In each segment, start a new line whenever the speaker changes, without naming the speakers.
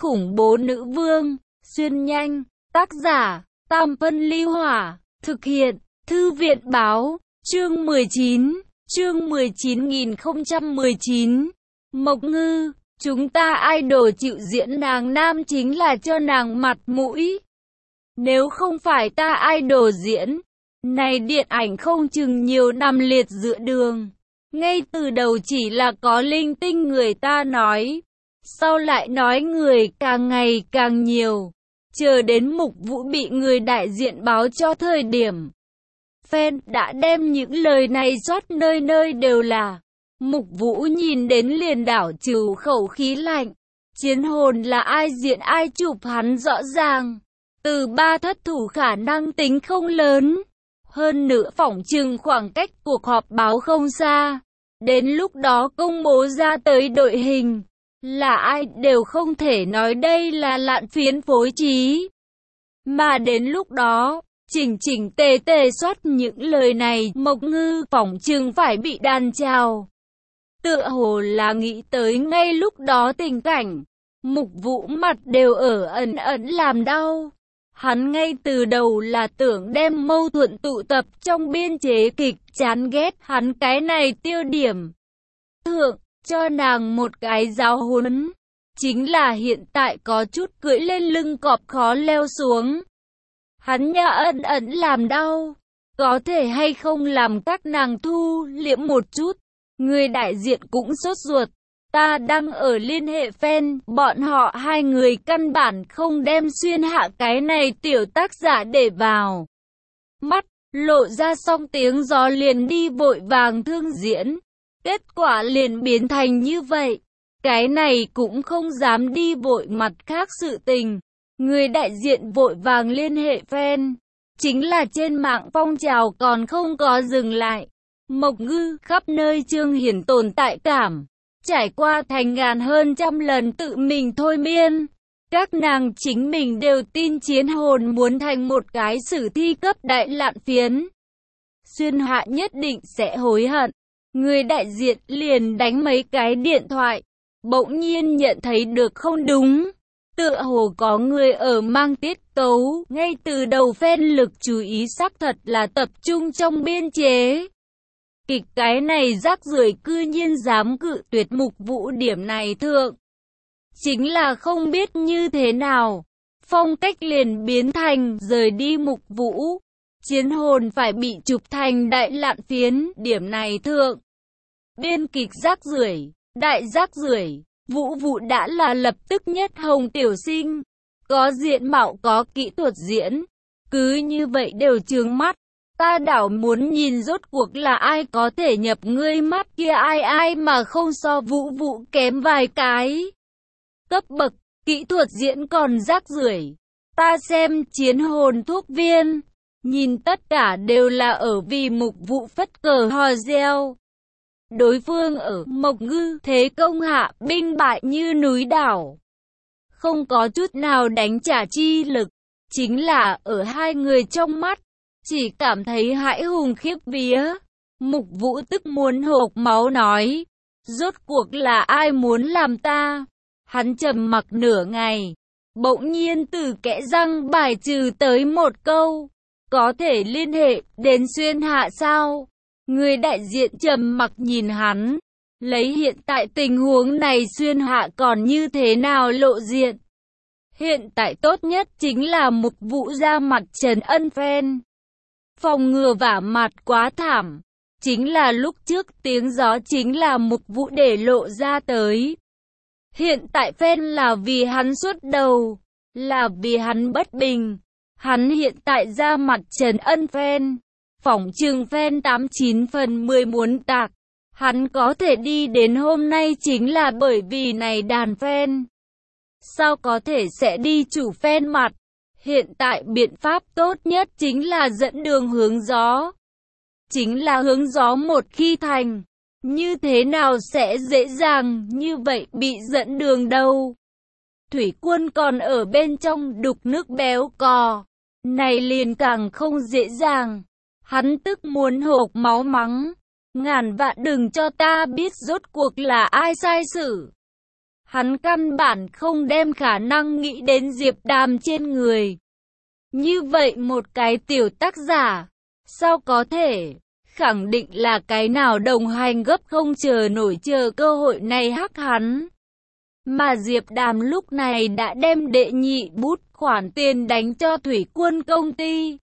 khủng bố nữ vương, xuyên nhanh, tác giả, Tam Phân Ly Hỏa, thực hiện, Thư viện Báo, chương 19, chương 19.019, Mộc Ngư, chúng ta idol chịu diễn nàng nam chính là cho nàng mặt mũi. Nếu không phải ta idol diễn, này điện ảnh không chừng nhiều năm liệt giữa đường. Ngay từ đầu chỉ là có linh tinh người ta nói, sau lại nói người càng ngày càng nhiều. Chờ đến Mục Vũ bị người đại diện báo cho thời điểm, fan đã đem những lời này rót nơi nơi đều là. Mục Vũ nhìn đến liền đảo trừ khẩu khí lạnh. Chiến hồn là ai diễn ai chụp hắn rõ ràng. Từ 3 thất thủ khả năng tính không lớn. Hơn nữa phỏng chừng khoảng cách cuộc họp báo không xa. Đến lúc đó công bố ra tới đội hình, là ai đều không thể nói đây là lạn phiến phối trí. Mà đến lúc đó, chỉnh tề soát những lời này, Mộc Ngư phỏng chừng phải bị đàn chào. Tựa hồ là nghĩ tới ngay lúc đó tình cảnh, Mục Vũ mặt đều ở ẩn làm đau. Hắn ngay từ đầu là tưởng đem mâu thuẫn tụ tập trong biên chế kịch, chán ghét hắn cái này tiêu điểm thượng, cho nàng một cái giáo huấn. Chính là hiện tại có chút cưỡi lên lưng cọp khó leo xuống. Hắn nha ẩn làm đau. Có thể hay không làm các nàng thu liễm một chút. Người đại diện cũng sốt ruột. Ta đang ở liên hệ fan, bọn họ hai người căn bản không đem xuyên hạ cái này tiểu tác giả để vào mắt, lộ ra xong tiếng gió liền đi vội vàng thương diễn. Kết quả liền biến thành như vậy. Cái này cũng không dám đi vội mặt khác sự tình. Người đại diện vội vàng liên hệ fan. Chính là trên mạng phong trào còn không có dừng lại. Mộc Ngư khắp nơi chương hiển tồn tại cảm. Trải qua thành ngàn hơn trăm lần tự mình thôi miên. Các nàng chính mình đều tin chiến hồn muốn thành một cái sử thi cấp đại lạn phiến. Xuyên Hạ nhất định sẽ hối hận. Người đại diện liền đánh mấy cái điện thoại. Bỗng nhiên nhận thấy được không đúng. Tựa hồ có người ở mang tiết tấu. Ngay từ đầu fan lực chú ý xác thật là tập trung trong biên chế kịch, cái này rác rưởi cư nhiên dám cự tuyệt Mục Vũ điểm này thượng. Chính là không biết như thế nào, phong cách liền biến thành rời đi Mục Vũ. Chiến hồn phải bị chụp thành đại lạn phiến, điểm này thượng. Biên kịch rác rưởi, đại rác rưởi, Vũ đã là lập tức nhất hồng tiểu sinh, có diện mạo có kỹ thuật diễn, cứ như vậy đều trướng mắt. Ta đảo muốn nhìn rốt cuộc là ai có thể nhập ngươi mắt kia, ai mà không so Vũ kém vài cái cấp bậc, kỹ thuật diễn còn rác rưởi. Ta xem chiến hồn thuốc viên, nhìn tất cả đều là ở vì Mục Vũ phất cờ hò reo. Đối phương ở Mộc Ngư thế công hạ binh bại như núi đảo, không có chút nào đánh trả chi lực. Chính là ở hai người trong mắt, chỉ cảm thấy hãi hùng khiếp vía. Mục Vũ tức muốn hộc máu nói, rốt cuộc là ai muốn làm ta? Hắn trầm mặc nửa ngày, bỗng nhiên từ kẽ răng bài trừ tới một câu, có thể liên hệ đến Xuyên Hạ sao? Người đại diện trầm mặc nhìn hắn, lấy hiện tại tình huống này Xuyên Hạ còn như thế nào lộ diện? Hiện tại tốt nhất chính là Mục Vũ ra mặt trấn ân fan. Phòng ngừa vả mặt quá thảm. Chính là lúc trước tiếng gió chính là Mục Vũ để lộ ra tới. Hiện tại fan là vì hắn suốt đầu, là vì hắn bất bình. Hắn hiện tại ra mặt trấn ân fan. Phỏng chừng fan 89 phần 10 muốn tạc. Hắn có thể đi đến hôm nay chính là bởi vì này đàn fan. Sao có thể sẽ đi chủ fan mặt? Hiện tại biện pháp tốt nhất chính là dẫn đường hướng gió. Chính là hướng gió một khi thành. Như thế nào sẽ dễ dàng như vậy bị dẫn đường đâu? Thủy Quân còn ở bên trong đục nước béo cò. Này liền càng không dễ dàng. Hắn tức muốn hộc máu mắng. Ngàn vạn đừng cho ta biết rốt cuộc là ai sai xử. Hắn căn bản không đem khả năng nghĩ đến Diệp Đàm trên người. Như vậy một cái tiểu tác giả, sao có thể? Khẳng định là cái nào đồng hành gấp không chờ nổi chờ cơ hội này hắc hắn. Mà Diệp Đàm lúc này đã đem đệ nhị bút khoản tiền đánh cho thủy quân công ty.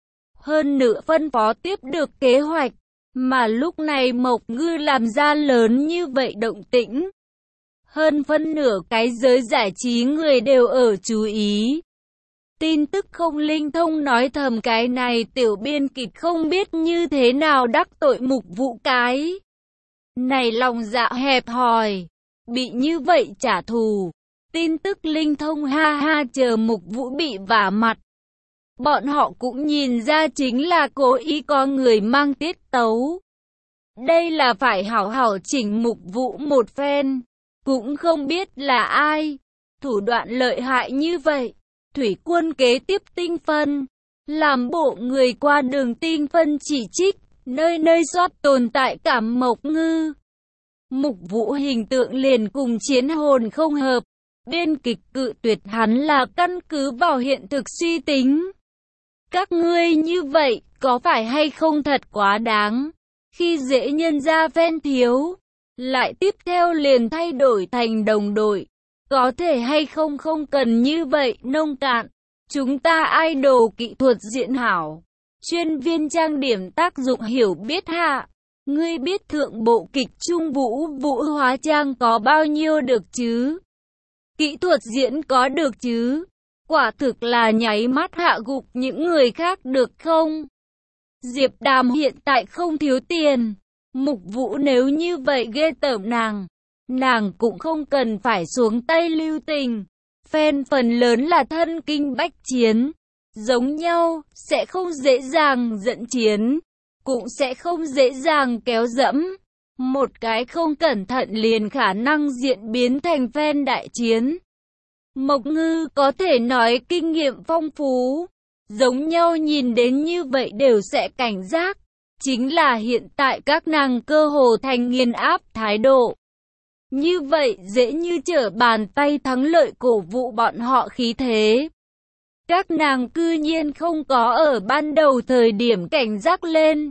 Hơn nữa phân phó tiếp được kế hoạch, mà lúc này Mộc Ngư làm ra lớn như vậy động tĩnh. Hơn phân nửa cái giới giải trí người đều ở chú ý. Tin tức không linh thông nói thầm cái này tiểu biên kịch không biết như thế nào đắc tội Mục Vũ cái. Này lòng dạ hẹp hòi, bị như vậy trả thù. Tin tức linh thông ha ha chờ Mục Vũ bị vả mặt. Bọn họ cũng nhìn ra chính là cố ý có người mang tiết tấu. Đây là phải hảo hảo chỉnh Mục Vũ một phen. Cũng không biết là ai. Thủ đoạn lợi hại như vậy. Thủy quân kế tiếp tinh phân. Làm bộ người qua đường tinh phân chỉ trích. Nơi nơi soát tồn tại cảm Mộc Ngư. Mục Vũ hình tượng liền cùng chiến hồn không hợp. Biên kịch cự tuyệt hắn là căn cứ vào hiện thực suy tính. Các ngươi như vậy, có phải hay không thật quá đáng? Khi dễ nhân ra ven thiếu, lại tiếp theo liền thay đổi thành đồng đội. Có thể hay không không cần như vậy, nông cạn. Chúng ta idol kỹ thuật diễn hảo. Chuyên viên trang điểm tác dụng hiểu biết hạ. Ngươi biết thượng bộ kịch Trung Vũ Vũ hóa trang có bao nhiêu được chứ? Kỹ thuật diễn có được chứ? Quả thực là nháy mắt hạ gục những người khác được không? Diệp Đàm hiện tại không thiếu tiền. Mục Vũ nếu như vậy ghê tởm nàng cũng không cần phải xuống tay lưu tình. Fan phần lớn là thân kinh bách chiến. Giống nhau, sẽ không dễ dàng dẫn chiến. Cũng sẽ không dễ dàng kéo dẫm. Một cái không cẩn thận liền khả năng diễn biến thành fan đại chiến. Mộc Ngư có thể nói kinh nghiệm phong phú. Giống nhau nhìn đến như vậy đều sẽ cảnh giác. Chính là hiện tại các nàng cơ hồ thành nghiền áp thái độ. Như vậy dễ như trở bàn tay thắng lợi cổ vũ bọn họ khí thế. Các nàng cư nhiên không có ở ban đầu thời điểm cảnh giác lên.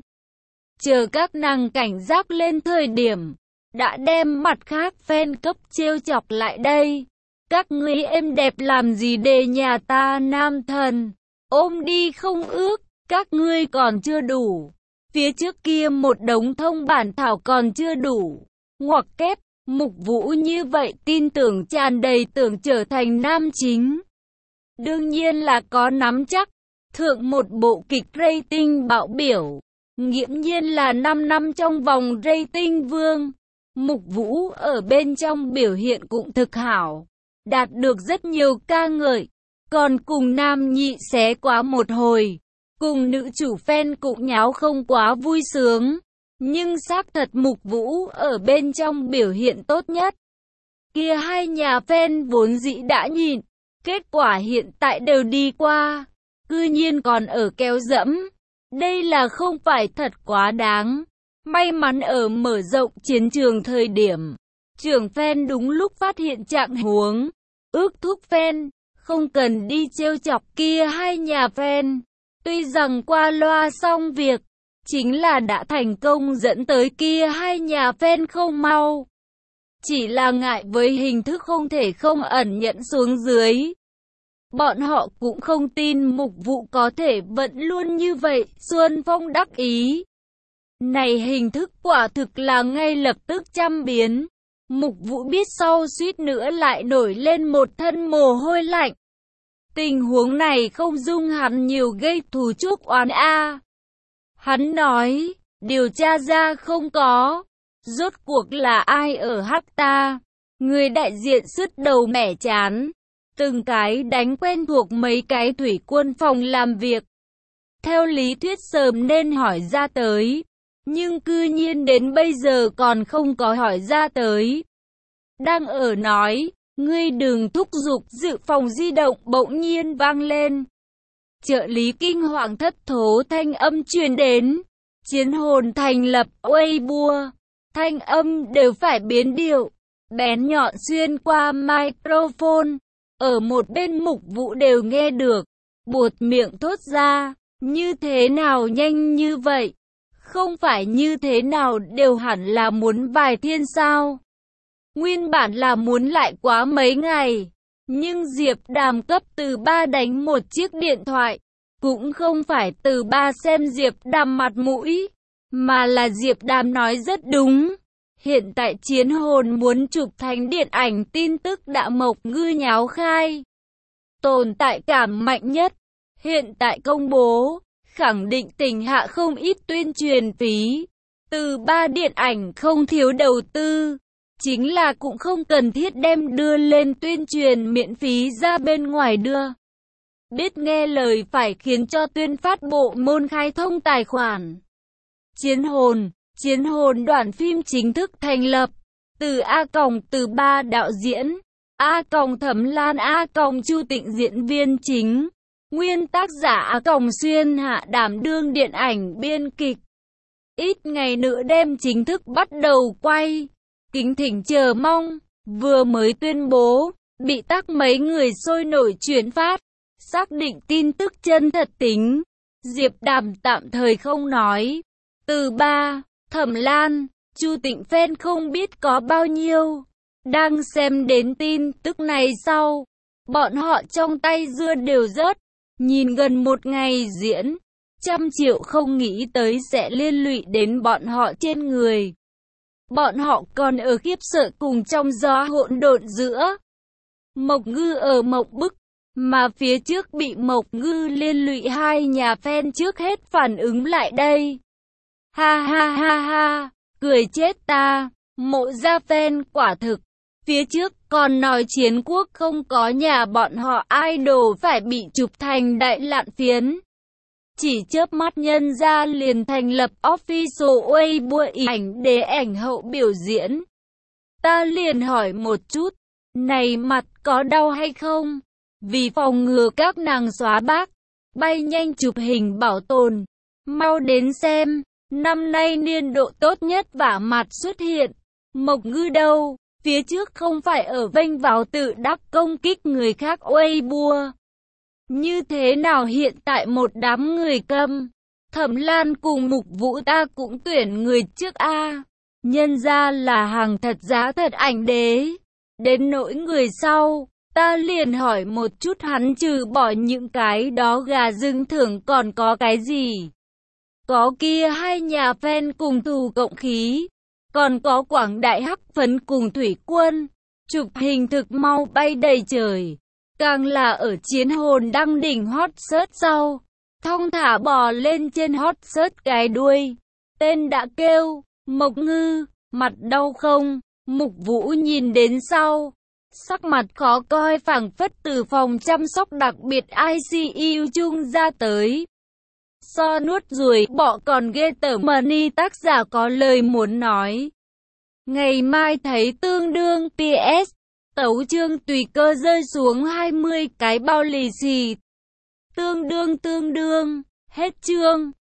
Chờ các nàng cảnh giác lên thời điểm, đã đem mặt khác fan cấp trêu chọc lại đây. Các ngươi êm đẹp làm gì để nhà ta nam thần, ôm đi không ước, các ngươi còn chưa đủ. Phía trước kia một đống thông bản thảo còn chưa đủ. Ngoặc kép, Mục Vũ như vậy tin tưởng tràn đầy tưởng trở thành nam chính. Đương nhiên là có nắm chắc, thượng một bộ kịch rating bạo biểu. Nghiễm nhiên là 5 năm trong vòng rating vương. Mục Vũ ở bên trong biểu hiện cũng thực hảo. Đạt được rất nhiều ca ngợi. Còn cùng nam nhị xé quá một hồi. Cùng nữ chủ fan cũng nháo không quá vui sướng. Nhưng xác thật Mục Vũ ở bên trong biểu hiện tốt nhất. Kia hai nhà fan vốn dĩ đã nhịn. Kết quả hiện tại đều đi qua. Cư nhiên còn ở kéo dẫm. Đây là không phải thật quá đáng. May mắn ở mở rộng chiến trường thời điểm. Trưởng fan đúng lúc phát hiện trạng huống. Ước thúc fan. Không cần đi trêu chọc kia hai nhà fan. Tuy rằng qua loa xong việc. Chính là đã thành công dẫn tới kia hai nhà fan không mau. Chỉ là ngại với hình thức không thể không ẩn nhẫn xuống dưới. Bọn họ cũng không tin Mục Vũ có thể vẫn luôn như vậy, Xuân Phong đắc ý. Này hình thức quả thực là ngay lập tức trăm biến. Mục Vũ biết sau suýt nữa lại nổi lên một thân mồ hôi lạnh. Tình huống này không dung hắn nhiều gây thù chuốc oán a. Hắn nói, điều tra ra không có. Rốt cuộc là ai ở hắc ta? Người đại diện sứt đầu mẻ chán. Từng cái đánh quen thuộc mấy cái thủy quân phòng làm việc. Theo lý thuyết sớm nên hỏi ra tới. Nhưng cư nhiên đến bây giờ còn không có hỏi ra tới. Đang ở nói, ngươi đừng thúc giục dự phòng di động bỗng nhiên vang lên. Trợ lý kinh hoàng thất thố thanh âm truyền đến. Chiến hồn thành lập Weibo. Thanh âm đều phải biến điệu. bén nhọn xuyên qua microphone. Ở một bên Mục Vũ đều nghe được, buột miệng thốt ra, như thế nào nhanh như vậy? Không phải như thế nào đều hẳn là muốn vài thiên sao? Nguyên bản là muốn lại quá mấy ngày, nhưng Diệp Đàm cấp Từ Ba đánh một chiếc điện thoại, cũng không phải Từ Ba xem Diệp Đàm mặt mũi, mà là Diệp Đàm nói rất đúng. Hiện tại Chiến Hồn muốn chụp thành điện ảnh tin tức đã Mộc Ngư nháo khai. Tồn tại cảm mạnh nhất, hiện tại công bố, khẳng định tình hạ không ít tuyên truyền phí. Từ Ba điện ảnh không thiếu đầu tư, chính là cũng không cần thiết đem đưa lên tuyên truyền miễn phí ra bên ngoài đưa. Biết nghe lời phải khiến cho tuyên phát bộ môn khai thông tài khoản. Chiến hồn đoàn phim chính thức thành lập. Từ Từ Ba đạo diễn, Thẩm Lan, Chu Tịnh diễn viên chính, nguyên tác giả Xuyên Hạ đảm đương điện ảnh biên kịch. Ít ngày nữa đem chính thức bắt đầu quay. Kính thỉnh chờ mong. Vừa mới tuyên bố, bị tắc mấy người sôi nổi chuyển phát, xác định tin tức chân thật tính. Diệp Đàm tạm thời không nói. Từ Ba, Thẩm Lan, Chu Tịnh fan không biết có bao nhiêu. Đang xem đến tin tức này sau, bọn họ trong tay dưa đều rớt. Nhìn gần một ngày diễn, 100 triệu không nghĩ tới sẽ liên lụy đến bọn họ trên người. Bọn họ còn ở khiếp sợ cùng trong gió hỗn độn giữa. Mộc Ngư ở mộng bức, mà phía trước bị Mộc Ngư liên lụy hai nhà fan trước hết phản ứng lại đây. Ha ha ha ha, cười chết ta, Mộ Gia fan quả thực. Phía trước còn nói Chiến Quốc không có nhà bọn họ idol phải bị chụp thành đại lạn phiến. Chỉ chớp mắt nhân ra liền thành lập official Weibo ảnh để ảnh hậu biểu diễn. Ta liền hỏi một chút, này mặt có đau hay không? Vì phòng ngừa các nàng xóa bác, bay nhanh chụp hình bảo tồn. Mau đến xem, năm nay niên độ tốt nhất vả mặt xuất hiện. Mộc Ngư đâu? Phía trước không phải ở vênh vào tự đắc công kích người khác Weibo. Như thế nào hiện tại một đám người câm? Thẩm Lan cùng Mục Vũ ta cũng tuyển người trước a. Nhân ra là hàng thật giá thật ảnh đế. Đến nỗi người sau, ta liền hỏi một chút hắn trừ bỏ những cái đó gà rừng thưởng còn có cái gì? Có kia hai nhà fan cùng thù cộng khí. Còn có Quảng Đại Hắc Phấn cùng Thủy Quân. Chụp hình thực mau bay đầy trời. Càng là ở Chiến Hồn đăng đỉnh hot search sau, thong thả bò lên trên hot search cái đuôi. Tên đã kêu, Mộc Ngư, mặt đau không? Mục Vũ nhìn đến sau, sắc mặt khó coi phảng phất từ phòng chăm sóc đặc biệt ICU chung ra tới. So nuốt ruồi bọ còn ghê tởm Money tác giả có lời muốn nói. Ngày mai thấy tương đương PS. Tấu chương tùy cơ rơi xuống 20 cái bao lì xì. Tương đương, hết chương.